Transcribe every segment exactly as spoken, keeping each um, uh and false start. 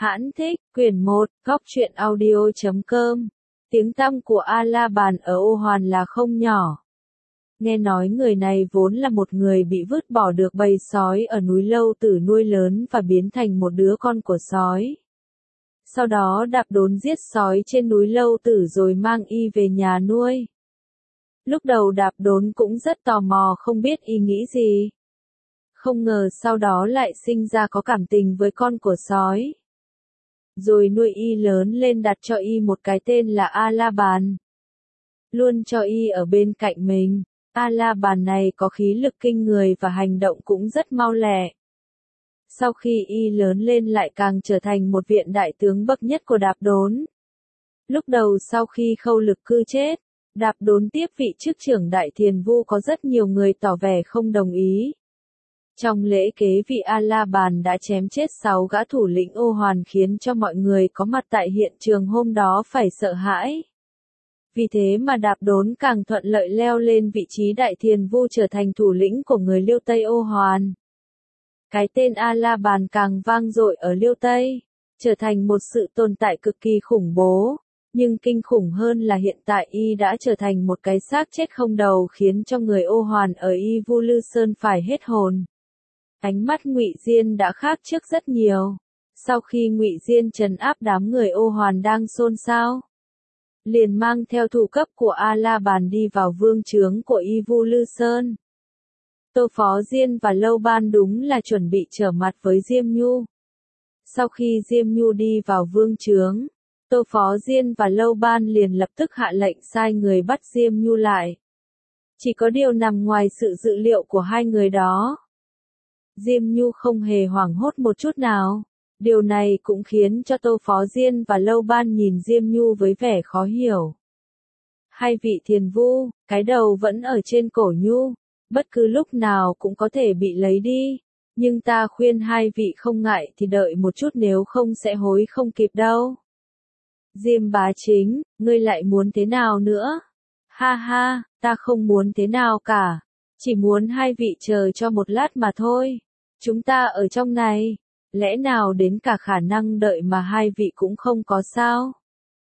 Hãn thích, quyển một, góc truyện audio chấm com. Tiếng tăm của A-la-bàn ở Ô Hoàn là không nhỏ. Nghe nói người này vốn là một người bị vứt bỏ được bầy sói ở núi Lâu Tử nuôi lớn và biến thành một đứa con của sói. Sau đó Đạp Đốn giết sói trên núi Lâu Tử rồi mang y về nhà nuôi. Lúc đầu Đạp Đốn cũng rất tò mò không biết y nghĩ gì. Không ngờ sau đó lại sinh ra có cảm tình với con của sói. Rồi nuôi y lớn lên, đặt cho y một cái tên là A-la-bàn. Luôn cho y ở bên cạnh mình. A-la-bàn này có khí lực kinh người và hành động cũng rất mau lẹ. Sau khi y lớn lên lại càng trở thành một viện đại tướng bậc nhất của Đạp Đốn. Lúc đầu sau khi Khâu Lực Cư chết, Đạp Đốn tiếp vị chức trưởng Đại Thiền Vu, có rất nhiều người tỏ vẻ không đồng ý. Trong lễ kế vị A-la-bàn đã chém chết sáu gã thủ lĩnh Ô Hoàn, khiến cho mọi người có mặt tại hiện trường hôm đó phải sợ hãi. Vì thế mà Đạp Đốn càng thuận lợi leo lên vị trí Đại Thiền Vu, trở thành thủ lĩnh của người Liêu Tây Ô Hoàn. Cái tên A-la-bàn càng vang dội ở Liêu Tây, trở thành một sự tồn tại cực kỳ khủng bố. Nhưng kinh khủng hơn là hiện tại y đã trở thành một cái xác chết không đầu, khiến cho người Ô Hoàn ở Y Vu Lư Sơn phải hết hồn. Ánh mắt Ngụy Diên đã khác trước rất nhiều. Sau khi Ngụy Diên trấn áp đám người Ô Hoàn đang xôn xao, liền mang theo thủ cấp của A-la-bàn đi vào vương trướng của Y Vu Lư Sơn. Tô Phó Diên và Lâu Ban đúng là chuẩn bị trở mặt với Diêm Nhu. Sau khi Diêm Nhu đi vào vương trướng, Tô Phó Diên và Lâu Ban liền lập tức hạ lệnh sai người bắt Diêm Nhu lại. Chỉ có điều nằm ngoài sự dự liệu của hai người đó. Diêm Nhu không hề hoảng hốt một chút nào. Điều này cũng khiến cho Tô Phó Diên và Lâu Ban nhìn Diêm Nhu với vẻ khó hiểu. Hai vị thiền vu, cái đầu vẫn ở trên cổ Nhu, bất cứ lúc nào cũng có thể bị lấy đi. Nhưng ta khuyên hai vị không ngại thì đợi một chút, nếu không sẽ hối không kịp đâu. Diêm Bá Chính, ngươi lại muốn thế nào nữa? Ha ha, ta không muốn thế nào cả. Chỉ muốn hai vị chờ cho một lát mà thôi. Chúng ta ở trong này, lẽ nào đến cả khả năng đợi mà hai vị cũng không có sao?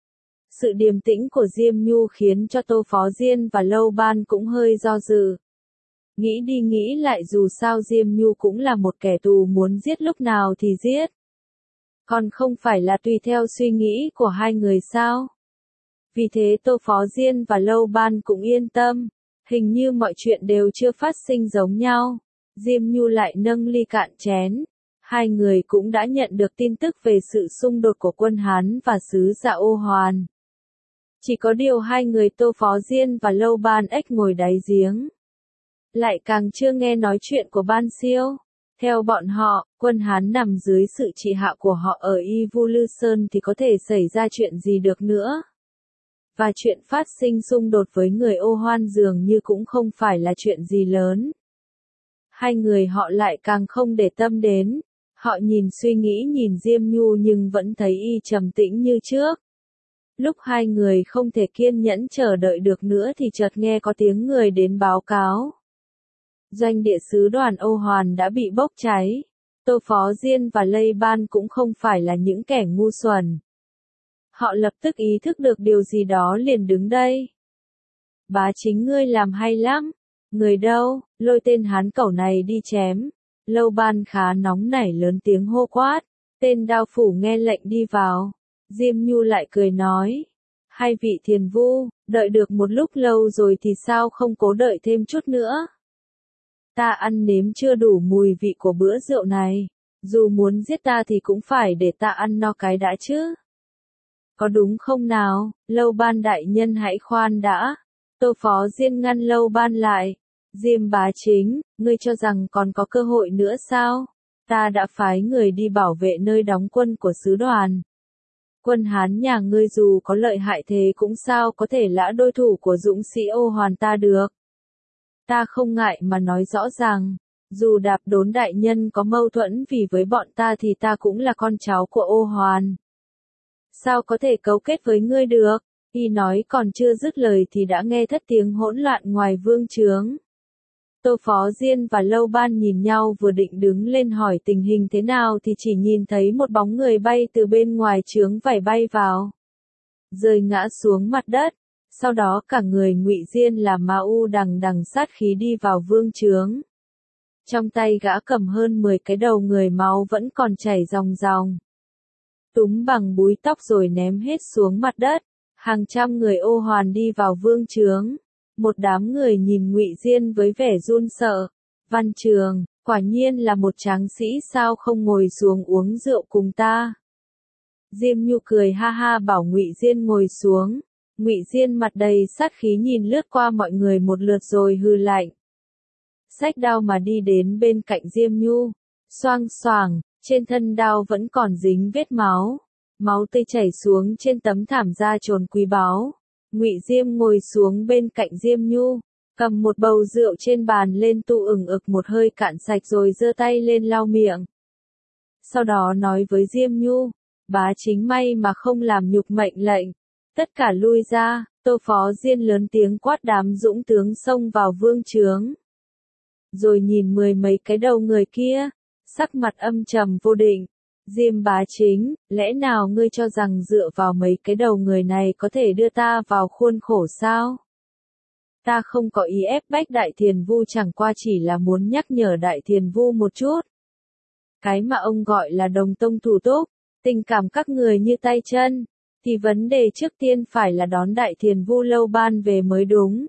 Sự điềm tĩnh của Diêm Nhu khiến cho Tô Phó Diên và Lâu Ban cũng hơi do dự. Nghĩ đi nghĩ lại, dù sao Diêm Nhu cũng là một kẻ tù, muốn giết lúc nào thì giết. Còn không phải là tùy theo suy nghĩ của hai người sao? Vì thế Tô Phó Diên và Lâu Ban cũng yên tâm. Hình như mọi chuyện đều chưa phát sinh giống nhau. Diêm Nhu lại nâng ly cạn chén. Hai người cũng đã nhận được tin tức về sự xung đột của quân Hán và sứ giả Ô Hoàn. Chỉ có điều hai người Tô Phó Diên và Lâu Ban ếch ngồi đáy giếng. Lại càng chưa nghe nói chuyện của Ban Siêu. Theo bọn họ, quân Hán nằm dưới sự trị hạ của họ ở Y Vu Lư Sơn thì có thể xảy ra chuyện gì được nữa. Và chuyện phát sinh xung đột với người Ô Hoan dường như cũng không phải là chuyện gì lớn. Hai người họ lại càng không để tâm đến. Họ nhìn suy nghĩ nhìn Diêm Nhu nhưng vẫn thấy y trầm tĩnh như trước. Lúc hai người không thể kiên nhẫn chờ đợi được nữa thì chợt nghe có tiếng người đến báo cáo. Doanh địa sứ đoàn Ô Hoàn đã bị bốc cháy. Tô Phó Diên và Lây Ban cũng không phải là những kẻ ngu xuẩn. Họ lập tức ý thức được điều gì đó, liền đứng đây. Bá Chính, ngươi làm hay lắm. Người đâu, lôi tên Hán cẩu này đi chém. Lâu Ban khá nóng nảy lớn tiếng hô quát. Tên đao phủ nghe lệnh đi vào. Diêm Nhu lại cười nói. Hai vị thiền vu, đợi được một lúc lâu rồi thì sao không cố đợi thêm chút nữa? Ta ăn nếm chưa đủ mùi vị của bữa rượu này. Dù muốn giết ta thì cũng phải để ta ăn no cái đã chứ. Có đúng không nào? Lâu Ban đại nhân hãy khoan đã. Tô Phó Diên ngăn Lâu Ban lại. Diêm Bá Chính, ngươi cho rằng còn có cơ hội nữa sao? Ta đã phái người đi bảo vệ nơi đóng quân của sứ đoàn. Quân Hán nhà ngươi dù có lợi hại thế cũng sao có thể là đối thủ của dũng sĩ Ô Hoàn ta được. Ta không ngại mà nói rõ ràng, dù Đạp Đốn đại nhân có mâu thuẫn vì với bọn ta thì ta cũng là con cháu của Ô Hoàn. Sao có thể cấu kết với ngươi được? Y nói còn chưa dứt lời thì đã nghe thất tiếng hỗn loạn ngoài vương trướng. Tô Phó Diên và Lâu Ban nhìn nhau vừa định đứng lên hỏi tình hình thế nào thì chỉ nhìn thấy một bóng người bay từ bên ngoài chướng vảy bay vào, rơi ngã xuống mặt đất. Sau đó cả người Ngụy Diên là ma u đằng đằng sát khí đi vào vương trướng. Trong tay gã cầm hơn mười cái đầu người, máu vẫn còn chảy ròng ròng. Túm bằng búi tóc rồi ném hết xuống mặt đất. Hàng trăm người ô hoàn đi vào vương trướng. Một đám người nhìn Ngụy Diên với vẻ run sợ. Văn Trường, quả nhiên là một tráng sĩ, sao không ngồi xuống uống rượu cùng ta? Diêm Nhu cười ha ha bảo Ngụy Diên ngồi xuống. Ngụy Diên mặt đầy sát khí nhìn lướt qua mọi người một lượt rồi hừ lạnh. Xách đao mà đi đến bên cạnh Diêm Nhu. Xoang xoàng, trên thân đao vẫn còn dính vết máu. Máu tươi chảy xuống trên tấm thảm da trồn quý báu. Ngụy Diêm ngồi xuống bên cạnh Diêm Nhu, cầm một bầu rượu trên bàn lên tu ửng ực một hơi cạn sạch rồi giơ tay lên lau miệng. Sau đó nói với Diêm Nhu, bá chính may mà không làm nhục mệnh lệnh. Tất cả lui ra. Tô Phó Diên lớn tiếng quát đám dũng tướng xông vào vương trướng. Rồi nhìn mười mấy cái đầu người kia, sắc mặt âm trầm vô định. Diêm bá chính, lẽ nào ngươi cho rằng dựa vào mấy cái đầu người này có thể đưa ta vào khuôn khổ sao? Ta không có ý ép bách Đại Thiền Vu, chẳng qua chỉ là muốn nhắc nhở Đại Thiền Vu một chút. Cái mà ông gọi là đồng tông thủ túc, tình cảm các người như tay chân, thì vấn đề trước tiên phải là đón Đại Thiền Vu Lâu Ban về mới đúng.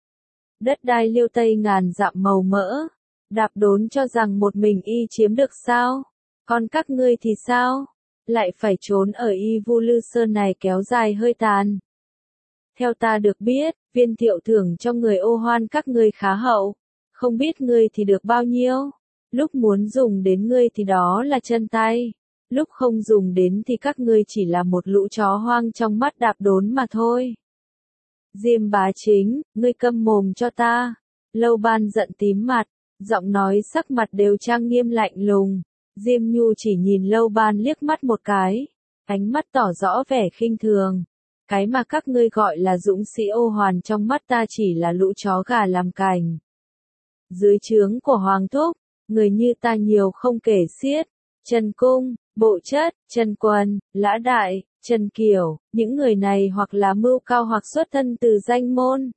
Đất đai Liêu Tây ngàn dặm màu mỡ, Đạp Đốn cho rằng một mình y chiếm được sao? Còn các ngươi thì sao? Lại phải trốn ở Y Vu Lư Sơn này kéo dài hơi tàn. Theo ta được biết, viên thiệu thưởng cho người ô hoan các ngươi khá hậu. Không biết ngươi thì được bao nhiêu? Lúc muốn dùng đến ngươi thì đó là chân tay. Lúc không dùng đến thì các ngươi chỉ là một lũ chó hoang trong mắt Đạp Đốn mà thôi. Diêm bá chính, ngươi câm mồm cho ta. Lâu Ban giận tím mặt, giọng nói sắc mặt đều trang nghiêm lạnh lùng. Diêm Nhu chỉ nhìn Lâu Ban liếc mắt một cái, ánh mắt tỏ rõ vẻ khinh thường. Cái mà các ngươi gọi là dũng sĩ ô hoàn trong mắt ta chỉ là lũ chó gà làm cành. Dưới trướng của Hoàng Thúc, người như ta nhiều không kể xiết. Trần Cung, Bộ Chất, Trần Quân, Lã Đại, Trần Kiều, những người này hoặc là mưu cao hoặc xuất thân từ danh môn.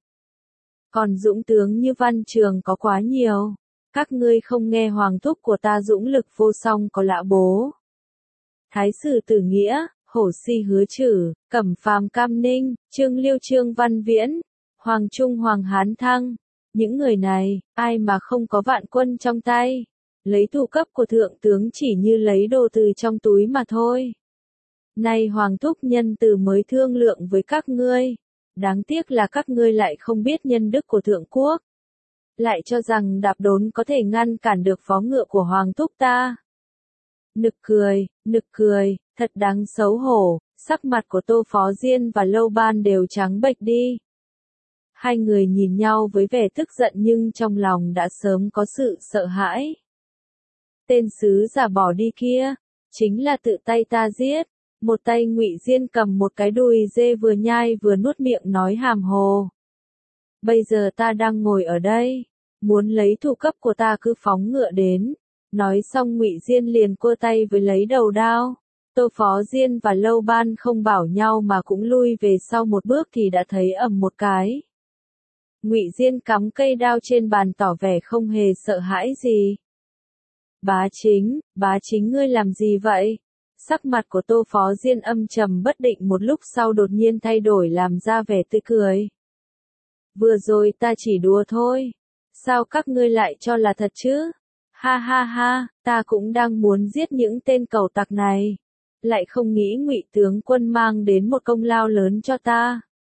Còn dũng tướng như Văn Trường có quá nhiều. Các ngươi không nghe Hoàng Thúc của ta dũng lực vô song có Lã Bố, Thái sử Tử Nghĩa, Hổ Si Hứa Chử, Cẩm Phàm Cam Ninh, Trương Liêu Trương Văn Viễn, Hoàng Trung Hoàng Hán Thăng. Những người này, ai mà không có vạn quân trong tay. Lấy thủ cấp của thượng tướng chỉ như lấy đồ từ trong túi mà thôi. Nay Hoàng Thúc nhân từ mới thương lượng với các ngươi. Đáng tiếc là các ngươi lại không biết nhân đức của thượng quốc. Lại cho rằng Đạp Đốn có thể ngăn cản được phó ngựa của Hoàng Thúc ta. Nực cười, nực cười, thật đáng xấu hổ. Sắc mặt của Tô Phó Diên và Lâu Ban đều trắng bệch đi. Hai người nhìn nhau với vẻ tức giận nhưng trong lòng đã sớm có sự sợ hãi. Tên sứ giả bỏ đi kia, chính là tự tay ta giết. Một tay Ngụy Diên cầm một cái đùi dê vừa nhai vừa nuốt miệng nói hàm hồ. Bây giờ ta đang ngồi ở đây, muốn lấy thủ cấp của ta cứ phóng ngựa đến. Nói xong Ngụy Diên liền cua tay với lấy đầu đao. Tô Phó Diên và Lâu Ban không bảo nhau mà cũng lui về sau một bước thì đã thấy ầm một cái. Ngụy Diên cắm cây đao trên bàn tỏ vẻ không hề sợ hãi gì. Bá chính, bá chính ngươi làm gì vậy? Sắc mặt của Tô Phó Diên âm trầm bất định một lúc sau đột nhiên thay đổi làm ra vẻ tươi cười. Vừa rồi ta chỉ đùa thôi. Sao các ngươi lại cho là thật chứ? Ha ha ha, ta cũng đang muốn giết những tên cẩu tặc này. Lại không nghĩ Ngụy tướng quân mang đến một công lao lớn cho ta.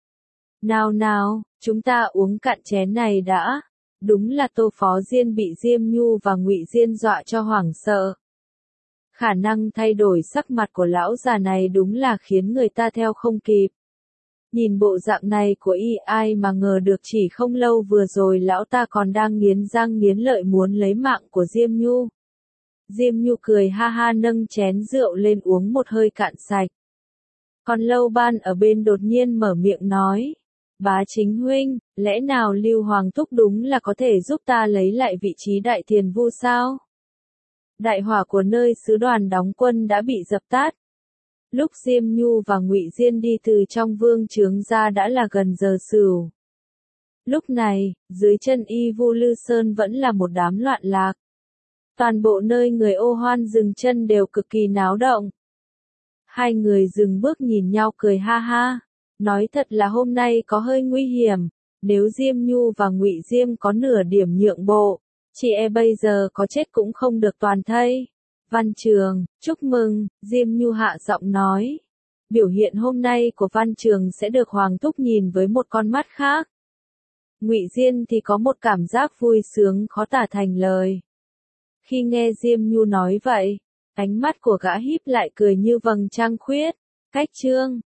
Nào nào, chúng ta uống cạn chén này đã. Đúng là Tô Phó Diên bị Diêm Nhu và Ngụy Diên dọa cho hoảng sợ. Khả năng thay đổi sắc mặt của lão già này đúng là khiến người ta theo không kịp. Nhìn bộ dạng này của y ai mà ngờ được chỉ không lâu vừa rồi lão ta còn đang nghiến răng nghiến lợi muốn lấy mạng của Diêm Nhu. Diêm Nhu cười ha ha nâng chén rượu lên uống một hơi cạn sạch. Còn Lâu Ban ở bên đột nhiên mở miệng nói. Bá chính huynh, lẽ nào Lưu Hoàng Thúc đúng là có thể giúp ta lấy lại vị trí đại thiền vu sao? Đại hỏa của nơi sứ đoàn đóng quân đã bị dập tắt. Lúc Diêm Nhu và Ngụy Diên đi từ trong vương trướng ra đã là gần giờ sửu. Lúc này, dưới chân Y Vu Lư Sơn vẫn là một đám loạn lạc. Toàn bộ nơi người ô hoan dừng chân đều cực kỳ náo động. Hai người dừng bước nhìn nhau cười ha ha. Nói thật là hôm nay có hơi nguy hiểm. Nếu Diêm Nhu và Ngụy Diêm có nửa điểm nhượng bộ, chị e bây giờ có chết cũng không được toàn thây. Văn Trường, chúc mừng, Diêm Nhu hạ giọng nói. Biểu hiện hôm nay của Văn Trường sẽ được Hoàng Thúc nhìn với một con mắt khác. Ngụy Diên thì có một cảm giác vui sướng khó tả thành lời. Khi nghe Diêm Nhu nói vậy, ánh mắt của gã híp lại cười như vầng trăng khuyết. Cách chương